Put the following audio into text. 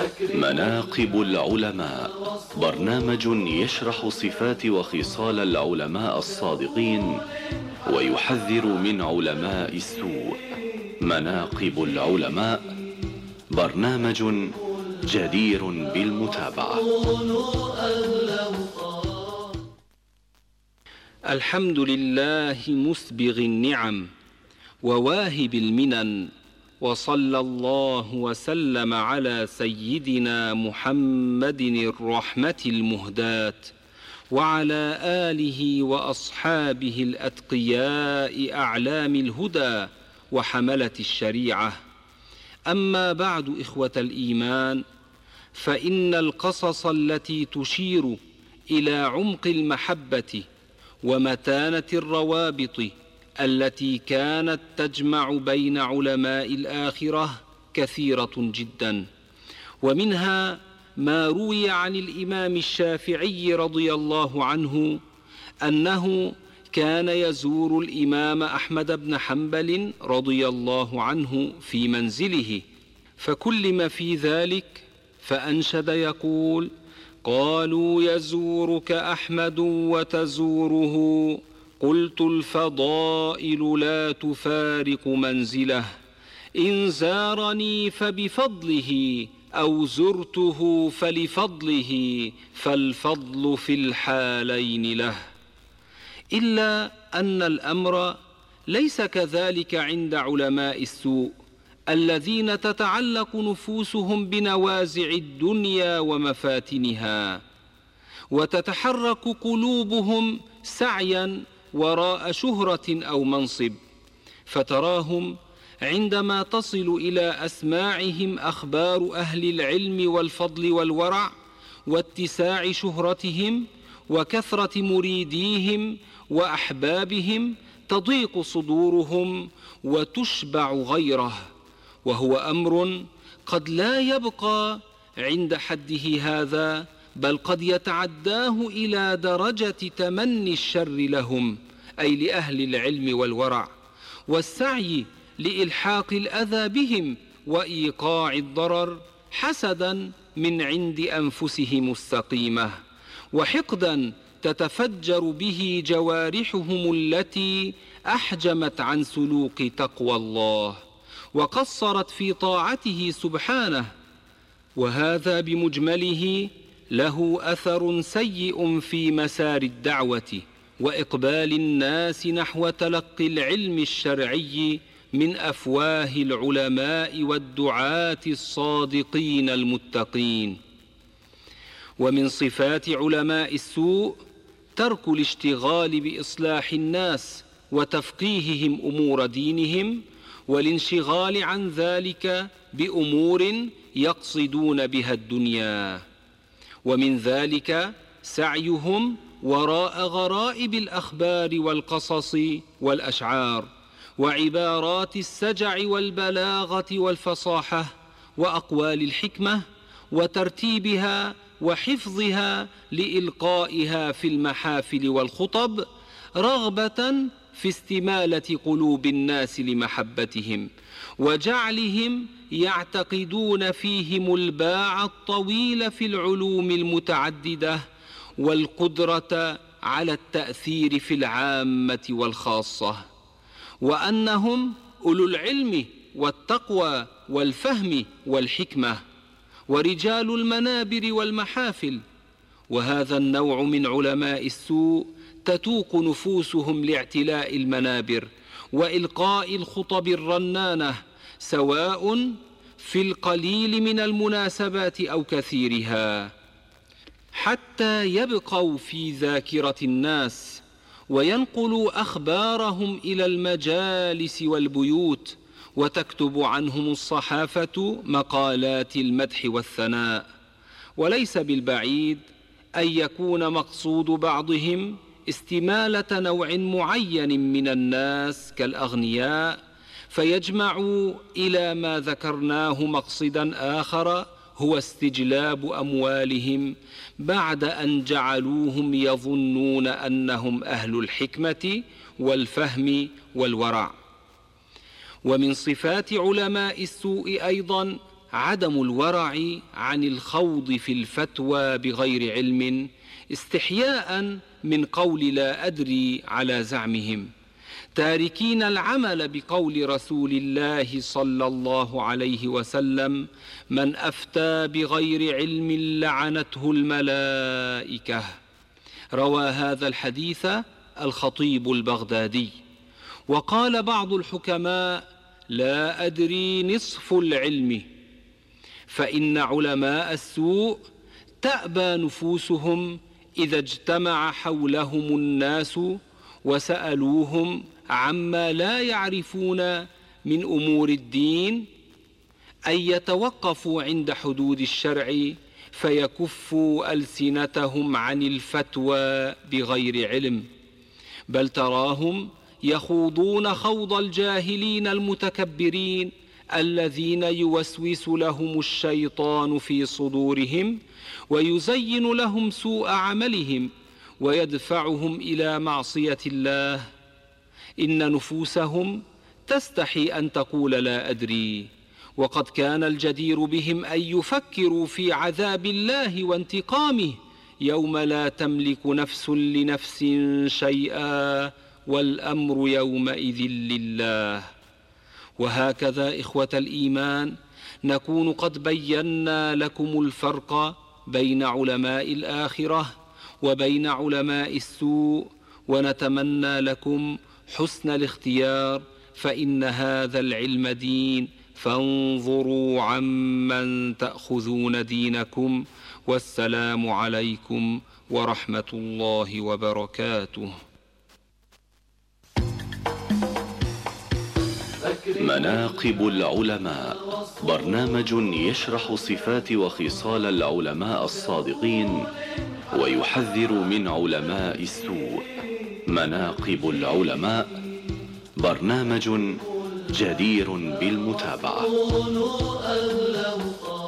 مناقب العلماء، برنامج يشرح صفات وخصال العلماء الصادقين ويحذر من علماء السوء. مناقب العلماء برنامج جدير بالمتابعة. الحمد لله مسبغ النعم وواهب المنن، وصلى الله وسلم على سيدنا محمد الرحمة المهداة وعلى آله وأصحابه الأتقياء أعلام الهدى وحملة الشريعة. أما بعد، إخوة الإيمان، فإن القصص التي تشير إلى عمق المحبة ومتانة الروابط التي كانت تجمع بين علماء الآخرة كثيرة جدا، ومنها ما روي عن الإمام الشافعي رضي الله عنه أنه كان يزور الإمام أحمد بن حنبل رضي الله عنه في منزله، فكلم في ذلك فأنشد يقول: قالوا يزورك أحمد وتزوره، قلت الفضائل لا تفارق منزله، إن زارني فبفضله أو زرته فلفضله، فالفضل في الحالين له. إلا أن الأمر ليس كذلك عند علماء السوء الذين تتعلق نفوسهم بنوازع الدنيا ومفاتنها، وتتحرك قلوبهم سعيا وراء شهرة أو منصب، فتراهم عندما تصل إلى أسماعهم أخبار أهل العلم والفضل والورع واتساع شهرتهم وكثرة مريديهم وأحبابهم، تضيق صدورهم وتشبع غيره، وهو أمر قد لا يبقى عند حده هذا، بل قد يتعداه إلى درجة تمني الشر لهم، أي لأهل العلم والورع، والسعي لإلحاق الأذى بهم وإيقاع الضرر حسدا من عند أنفسهم السقيمة، وحقدا تتفجر به جوارحهم التي أحجمت عن سلوك تقوى الله وقصرت في طاعته سبحانه. وهذا بمجمله له أثر سيء في مسار الدعوة وإقبال الناس نحو تلقي العلم الشرعي من أفواه العلماء والدعاة الصادقين المتقين. ومن صفات علماء السوء ترك الاشتغال بإصلاح الناس وتفقيههم أمور دينهم، والانشغال عن ذلك بأمور يقصدون بها الدنيا، ومن ذلك سعيهم وراء غرائب الأخبار والقصص والأشعار وعبارات السجع والبلاغة والفصاحة وأقوال الحكمة، وترتيبها وحفظها لإلقائها في المحافل والخطب، رغبة في استمالة قلوب الناس لمحبتهم وجعلهم يعتقدون فيهم الباع الطويل في العلوم المتعددة والقدرة على التأثير في العامة والخاصة، وأنهم أولو العلم والتقوى والفهم والحكمة ورجال المنابر والمحافل. وهذا النوع من علماء السوء تتوق نفوسهم لاعتلاء المنابر وإلقاء الخطب الرنانة، سواء في القليل من المناسبات أو كثيرها، حتى يبقوا في ذاكرة الناس وينقلوا أخبارهم إلى المجالس والبيوت، وتكتب عنهم الصحافة مقالات المدح والثناء. وليس بالبعيد أن يكون مقصود بعضهم استمالة نوع معين من الناس كالأغنياء، فيجمعوا إلى ما ذكرناه مقصدا آخر هو استجلاب أموالهم، بعد أن جعلوهم يظنون أنهم أهل الحكمة والفهم والورع. ومن صفات علماء السوء أيضا عدم الورع عن الخوض في الفتوى بغير علم استحياء من قول لا أدري على زعمهم، تاركين العمل بقول رسول الله صلى الله عليه وسلم: من أفتى بغير علم لعنته الملائكة. روى هذا الحديث الخطيب البغدادي. وقال بعض الحكماء: لا أدري نصف العلم، فإن علماء السوء تأبى نفوسهم إذا اجتمع حولهم الناس وسألوهم عما لا يعرفون من أمور الدين أن يتوقفوا عند حدود الشرع فيكفوا ألسنتهم عن الفتوى بغير علم، بل تراهم يخوضون خوض الجاهلين المتكبرين الذين يوسوس لهم الشيطان في صدورهم ويزين لهم سوء عملهم ويدفعهم إلى معصية الله. إن نفوسهم تستحي أن تقول لا أدري، وقد كان الجدير بهم أن يفكروا في عذاب الله وانتقامه يوم لا تملك نفس لنفس شيئا والأمر يومئذ لله. وهكذا إخوة الإيمان نكون قد بينا لكم الفرق بين علماء الآخرة وبين علماء السوء، ونتمنى لكم حسن الاختيار، فإن هذا العلم دين، فانظروا عمن تأخذون دينكم. والسلام عليكم ورحمة الله وبركاته. مناقب العلماء، برنامج يشرح صفات وخصال العلماء الصادقين ويحذر من علماء السوء. مناقب العلماء برنامج جدير بالمتابعة.